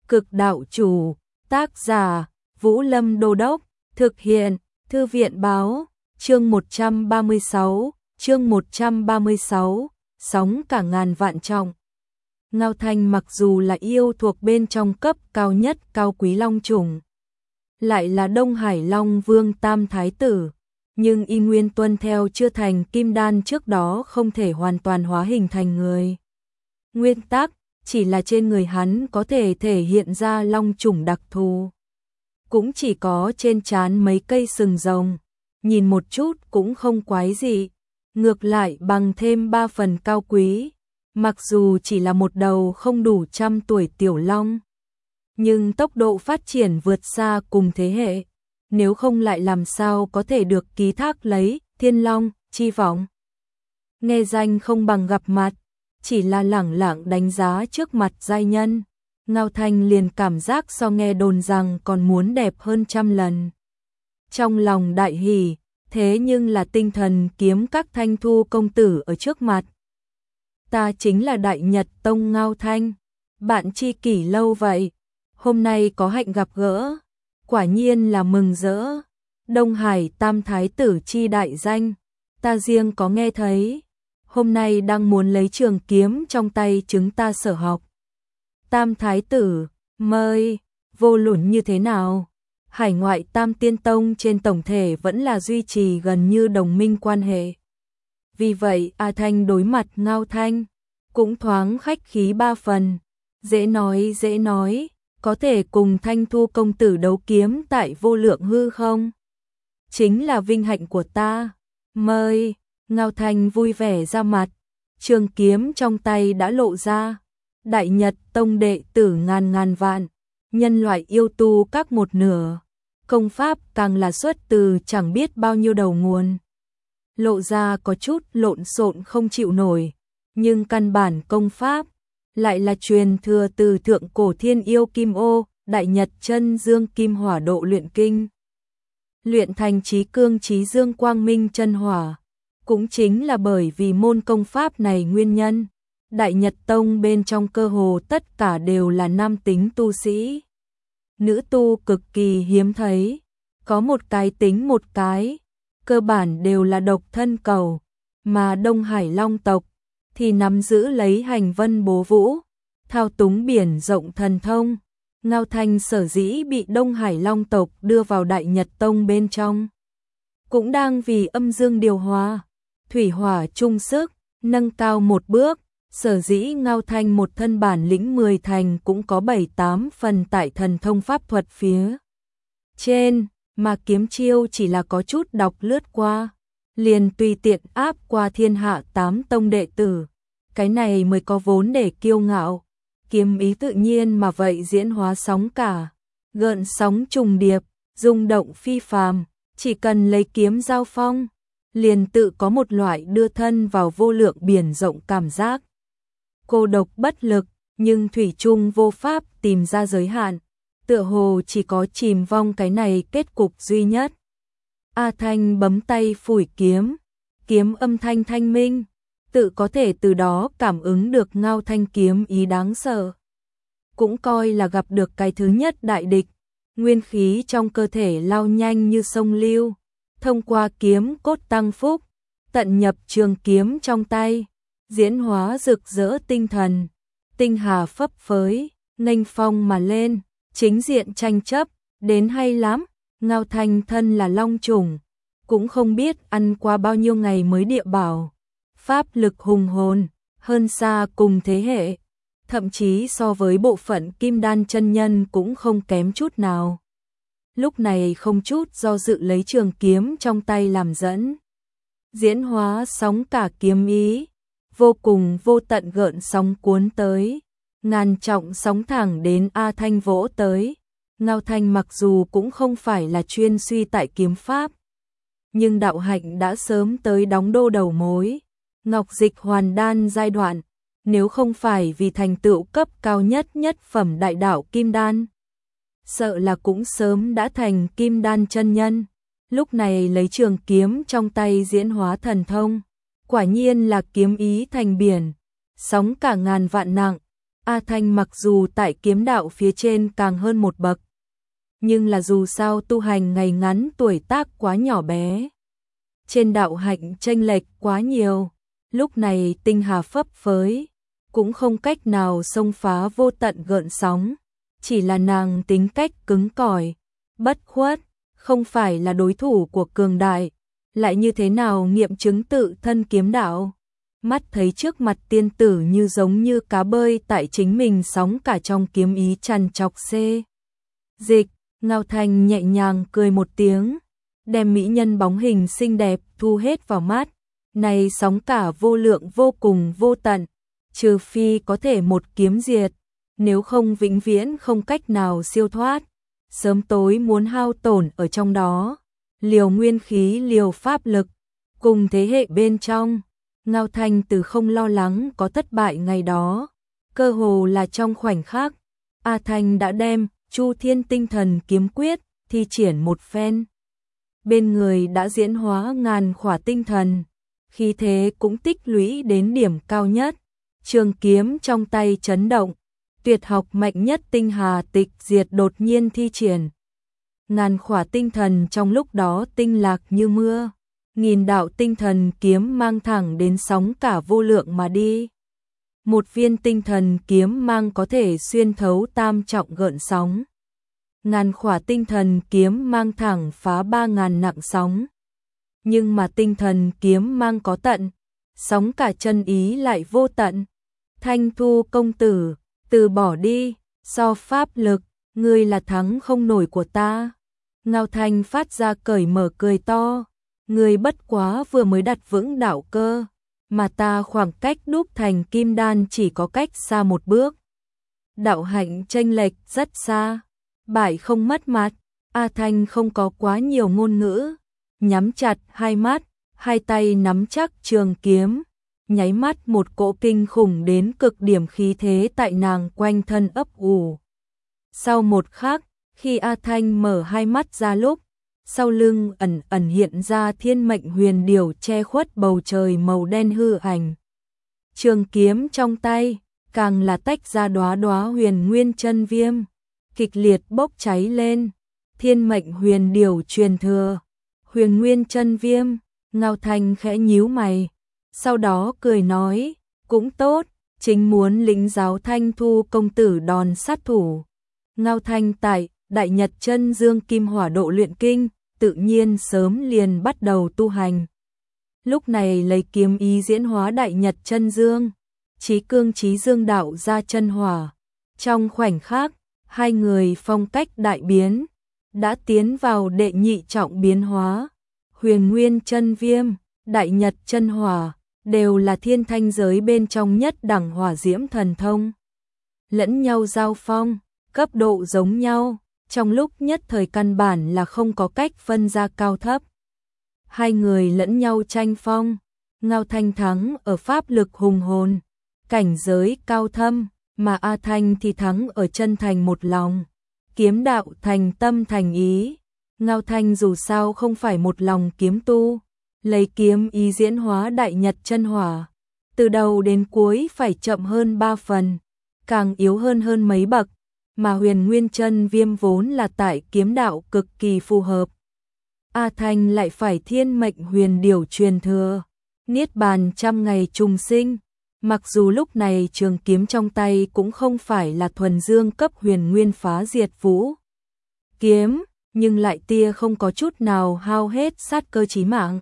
Cực đạo chủ, tác giả, Vũ Lâm Đô Đốc, thực hiện, Thư viện báo, chương 136, sóng cả ngàn vạn trọng. Ngao Thanh mặc dù là yêu thuộc bên trong cấp cao nhất cao quý long chủng, lại là Đông Hải Long Vương Tam Thái Tử, nhưng y nguyên tuân theo chưa thành kim đan trước đó không thể hoàn toàn hóa hình thành người. Nguyên tắc, chỉ là trên người hắn có thể thể hiện ra long chủng đặc thù. Cũng chỉ có trên trán mấy cây sừng rồng, nhìn một chút cũng không quái dị, ngược lại bằng thêm 3 phần cao quý, mặc dù chỉ là một đầu không đủ 100 tuổi tiểu long. Nhưng tốc độ phát triển vượt xa cùng thế hệ, nếu không lại làm sao có thể được ký thác lấy thiên long chi vọng. Nghe danh không bằng gặp mặt, chỉ là lẳng lặng đánh giá trước mặt giai nhân, Ngao Thanh liền cảm giác so nghe đồn rằng còn muốn đẹp hơn 100 lần. Trong lòng đại hỉ, thế nhưng là tinh thần kiếm các Thanh Thu công tử ở trước mặt. Ta chính là Đại Nhật Tông Ngao Thanh, bạn tri kỷ lâu vậy, hôm nay có hạnh gặp gỡ, quả nhiên là mừng rỡ. Đông Hải Tam Thái Tử chi đại danh, ta riêng có nghe thấy, hôm nay đang muốn lấy trường kiếm trong tay chúng ta sở học. Tam Thái Tử, mời, vô luận như thế nào? Hải ngoại Tam Tiên Tông trên tổng thể vẫn là duy trì gần như đồng minh quan hệ. Vì vậy A Thanh đối mặt Ngao Thanh, cũng thoáng khách khí 3 phần, dễ nói, có thể cùng Thanh Thu công tử đấu kiếm tại vô lượng hư không? Chính là vinh hạnh của ta, mời. Ngao Thanh vui vẻ ra mặt, trường kiếm trong tay đã lộ ra. Đại Nhật Tông đệ tử ngàn vạn, nhân loại yêu tu các một nửa, công pháp càng là xuất từ chẳng biết bao nhiêu đầu nguồn. Lộ ra có chút lộn xộn không chịu nổi, nhưng căn bản công pháp lại là truyền thừa từ thượng cổ thiên yêu Kim Ô, Đại Nhật Chân Dương Kim Hỏa độ luyện kinh. Luyện thành trí cương trí dương quang minh chân hỏa, cũng chính là bởi vì môn công pháp này nguyên nhân. Đại Nhật Tông bên trong cơ hồ tất cả đều là nam tính tu sĩ. Nữ tu cực kỳ hiếm thấy, có một cái tính một cái, cơ bản đều là độc thân cầu, mà Đông Hải Long tộc thì nắm giữ lấy hành vân bố vũ, thao túng biển rộng thần thông. Ngao Thanh sở dĩ bị Đông Hải Long tộc đưa vào Đại Nhật Tông bên trong, cũng đang vì âm dương điều hòa, thủy hỏa chung sức, nâng cao một bước. Sở dĩ Ngao Thanh một thân bản lĩnh 10 thành cũng có 7-8 phần tại thần thông pháp thuật phía trên, mà kiếm chiêu chỉ là có chút đọc lướt qua, liền tùy tiện áp qua thiên hạ 8 tông đệ tử. Cái này mới có vốn để kiêu ngạo, kiếm ý tự nhiên mà vậy diễn hóa sóng cả, gợn sóng trùng điệp, rung động phi phàm, chỉ cần lấy kiếm giao phong, liền tự có một loại đưa thân vào vô lượng biển rộng cảm giác. Cô độc bất lực, nhưng thủy chung vô pháp tìm ra giới hạn, tựa hồ chỉ có chìm vong cái này kết cục duy nhất. A Thanh bấm tay phủi kiếm, kiếm âm thanh thanh minh, tự có thể từ đó cảm ứng được Ngao Thanh kiếm ý đáng sợ. Cũng coi là gặp được cái thứ nhất đại địch, nguyên khí trong cơ thể lao nhanh như sông lưu, thông qua kiếm cốt tăng phúc, tận nhập trường kiếm trong tay. Diễn hóa rực rỡ tinh thần, tinh hà phấp phới, nghênh phong mà lên, chính diện tranh chấp, đến hay lắm. Ngao Thanh thân là long chủng, cũng không biết ăn qua bao nhiêu ngày mới địa bảo, pháp lực hùng hồn, hơn xa cùng thế hệ, thậm chí so với bộ phận kim đan chân nhân cũng không kém chút nào. Lúc này không chút do dự lấy trường kiếm trong tay làm dẫn, diễn hóa sóng cả kiếm ý. Vô cùng vô tận gợn sóng cuốn tới, ngàn trọng sóng thẳng đến A Thanh vỗ tới. Ngao Thanh mặc dù cũng không phải là chuyên suy tại kiếm pháp, nhưng đạo hạnh đã sớm tới đóng đô đầu mối, ngọc dịch hoàn đan giai đoạn, nếu không phải vì thành tựu cấp cao nhất phẩm đại đạo kim đan, sợ là cũng sớm đã thành kim đan chân nhân. Lúc này lấy trường kiếm trong tay diễn hóa thần thông, quả nhiên là kiếm ý thành biển, sóng cả ngàn vạn nặng, A Thanh mặc dù tại kiếm đạo phía trên càng hơn một bậc, nhưng là dù sao tu hành ngày ngắn, tuổi tác quá nhỏ bé. Trên đạo hạnh chênh lệch quá nhiều, lúc này tinh hà phấp phới, cũng không cách nào xông phá vô tận gợn sóng, chỉ là nàng tính cách cứng cỏi, bất khuất, không phải là đối thủ của cường đại, lại như thế nào nghiệm chứng tự thân kiếm đạo. Mắt thấy trước mặt tiên tử như giống như cá bơi tại chính mình sóng cả trong kiếm ý trằn trọc xê dịch, Ngao Thanh nhẹ nhàng cười một tiếng, đem mỹ nhân bóng hình xinh đẹp thu hết vào mắt. Này sóng cả vô lượng vô cùng vô tận, trừ phi có thể một kiếm diệt, nếu không vĩnh viễn không cách nào siêu thoát, sớm tối muốn hao tổn ở trong đó, liều nguyên khí liều pháp lực, cùng thế hệ bên trong. Ngao Thanh từ không lo lắng có thất bại ngày đó, cơ hồ là trong khoảnh khắc, A Thanh đã đem Chu Thiên Tinh Thần Kiếm Quyết thi triển một phen. Bên người đã diễn hóa ngàn khỏa tinh thần, khí thế cũng tích lũy đến điểm cao nhất, trường kiếm trong tay chấn động, tuyệt học mạnh nhất tinh hà tịch diệt đột nhiên thi triển. Ngàn khỏa tinh thần trong lúc đó tinh lạc như mưa, nghìn đạo tinh thần kiếm mang thẳng đến sóng cả vô lượng mà đi. Một viên tinh thần kiếm mang có thể xuyên thấu tam trọng gợn sóng. Ngàn khỏa tinh thần kiếm mang thẳng phá 3.000 nặng sóng. Nhưng mà tinh thần kiếm mang có tận, sóng cả chân ý lại vô tận. Thanh Thu công tử, từ bỏ đi, so pháp lực, ngươi là thắng không nổi của ta. Ngao Thanh phát ra cởi mở cười to, ngươi bất quá vừa mới đặt vững đạo cơ, mà ta khoảng cách đúc thành kim đan chỉ có cách xa một bước. Đạo hạnh chênh lệch rất xa, bại không mất mặt. A Thanh không có quá nhiều ngôn ngữ, nhắm chặt hai mắt, hai tay nắm chắc trường kiếm, nháy mắt một cỗ kinh khủng đến cực điểm khí thế tại nàng quanh thân ấp ủ. Sau một khắc, khi A Thanh mở hai mắt ra lúc, sau lưng ẩn ẩn hiện ra thiên mệnh huyền điểu che khuất bầu trời màu đen hư ảnh. Trường kiếm trong tay, càng là tách ra đóa đóa huyền nguyên chân viêm, kịch liệt bốc cháy lên. Thiên mệnh huyền điểu truyền thừa, huyền nguyên chân viêm. Ngao Thanh khẽ nhíu mày, sau đó cười nói, cũng tốt, chính muốn lĩnh giáo Thanh Thu công tử đòn sát thủ. Ngao Thanh tại Đại Nhật Chân Dương Kim Hỏa Độ luyện kinh, tự nhiên sớm liền bắt đầu tu hành. Lúc này lấy kiếm ý diễn hóa Đại Nhật Chân Dương, chí cương chí dương đạo ra chân hỏa. Trong khoảnh khắc, hai người phong cách đại biến, đã tiến vào đệ nhị trọng biến hóa. Huyền Nguyên chân viêm, Đại Nhật chân hỏa, đều là thiên thanh giới bên trong nhất đẳng hỏa diễm thần thông. Lẫn nhau giao phong, cấp độ giống nhau, trong lúc nhất thời căn bản là không có cách phân ra cao thấp. Hai người lẫn nhau tranh phong, Ngao Thanh thắng ở pháp lực hùng hồn, cảnh giới cao thâm, mà A Thanh thì thắng ở chân thành một lòng, kiếm đạo thành tâm thành ý. Ngao Thanh dù sao không phải một lòng kiếm tu, lấy kiếm ý diễn hóa Đại Nhật chân hỏa, từ đầu đến cuối phải chậm hơn 3 phần, càng yếu hơn mấy bậc, mà huyền nguyên chân viêm vốn là tại kiếm đạo cực kỳ phù hợp. A Thanh lại phải thiên mệnh huyền điểu truyền thừa, niết bàn trăm ngày trùng sinh, mặc dù lúc này trường kiếm trong tay cũng không phải là thuần dương cấp huyền nguyên phá diệt vũ kiếm, nhưng lại tia không có chút nào hao hết sát cơ chí mạng.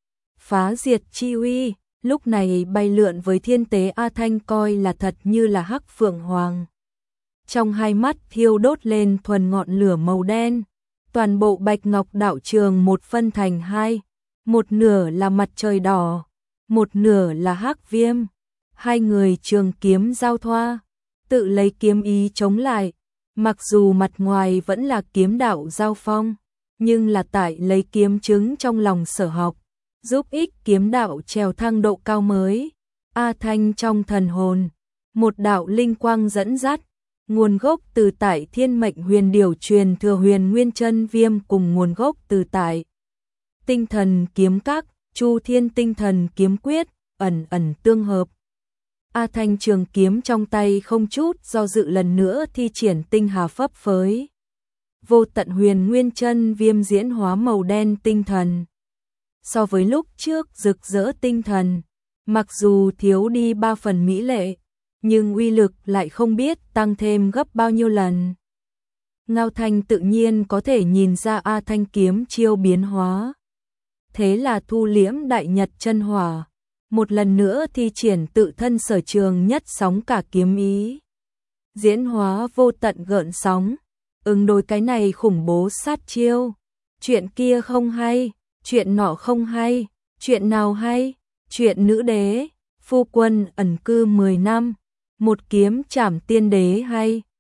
Phá diệt chi uy, lúc này bay lượn với thiên tế A Thanh coi là thật như là hắc phượng hoàng. Trong hai mắt thiêu đốt lên thuần ngọn lửa màu đen, toàn bộ bạch ngọc đạo trường một phân thành hai, một nửa là mặt trời đỏ, một nửa là hắc viêm. Hai người trường kiếm giao thoa, tự lấy kiếm ý chống lại. Mặc dù mặt ngoài vẫn là kiếm đạo giao phong, nhưng là tại lấy kiếm chứng trong lòng sở học, giúp ích kiếm đạo trèo thang độ cao mới. A Thanh trong thần hồn, một đạo linh quang dẫn dắt, nguồn gốc từ tại thiên mệnh huyền điểu truyền thừa huyền nguyên chân viêm cùng nguồn gốc từ tại tinh thần kiếm các, Chu Thiên Tinh Thần Kiếm Quyết, ẩn ẩn tương hợp. A Thanh trường kiếm trong tay không chút do dự lần nữa thi triển tinh hà phấp phới. Vô tận huyền nguyên chân viêm diễn hóa màu đen tinh thần. So với lúc trước rực rỡ tinh thần, mặc dù thiếu đi 3 phần mỹ lệ, nhưng uy lực lại không biết tăng thêm gấp bao nhiêu lần. Ngao Thanh tự nhiên có thể nhìn ra A Thanh kiếm chiêu biến hóa. Thế là thu liễm đại nhật chân hỏa, một lần nữa thi triển tự thân sở trường nhất sóng cả kiếm ý. Diễn hóa vô tận gợn sóng, ứng đối cái này khủng bố sát chiêu. Chuyện kia không hay, chuyện nọ không hay, chuyện nào hay, chuyện nữ đế, phu quân ẩn cư 10 năm, một kiếm trảm tiên đế hay.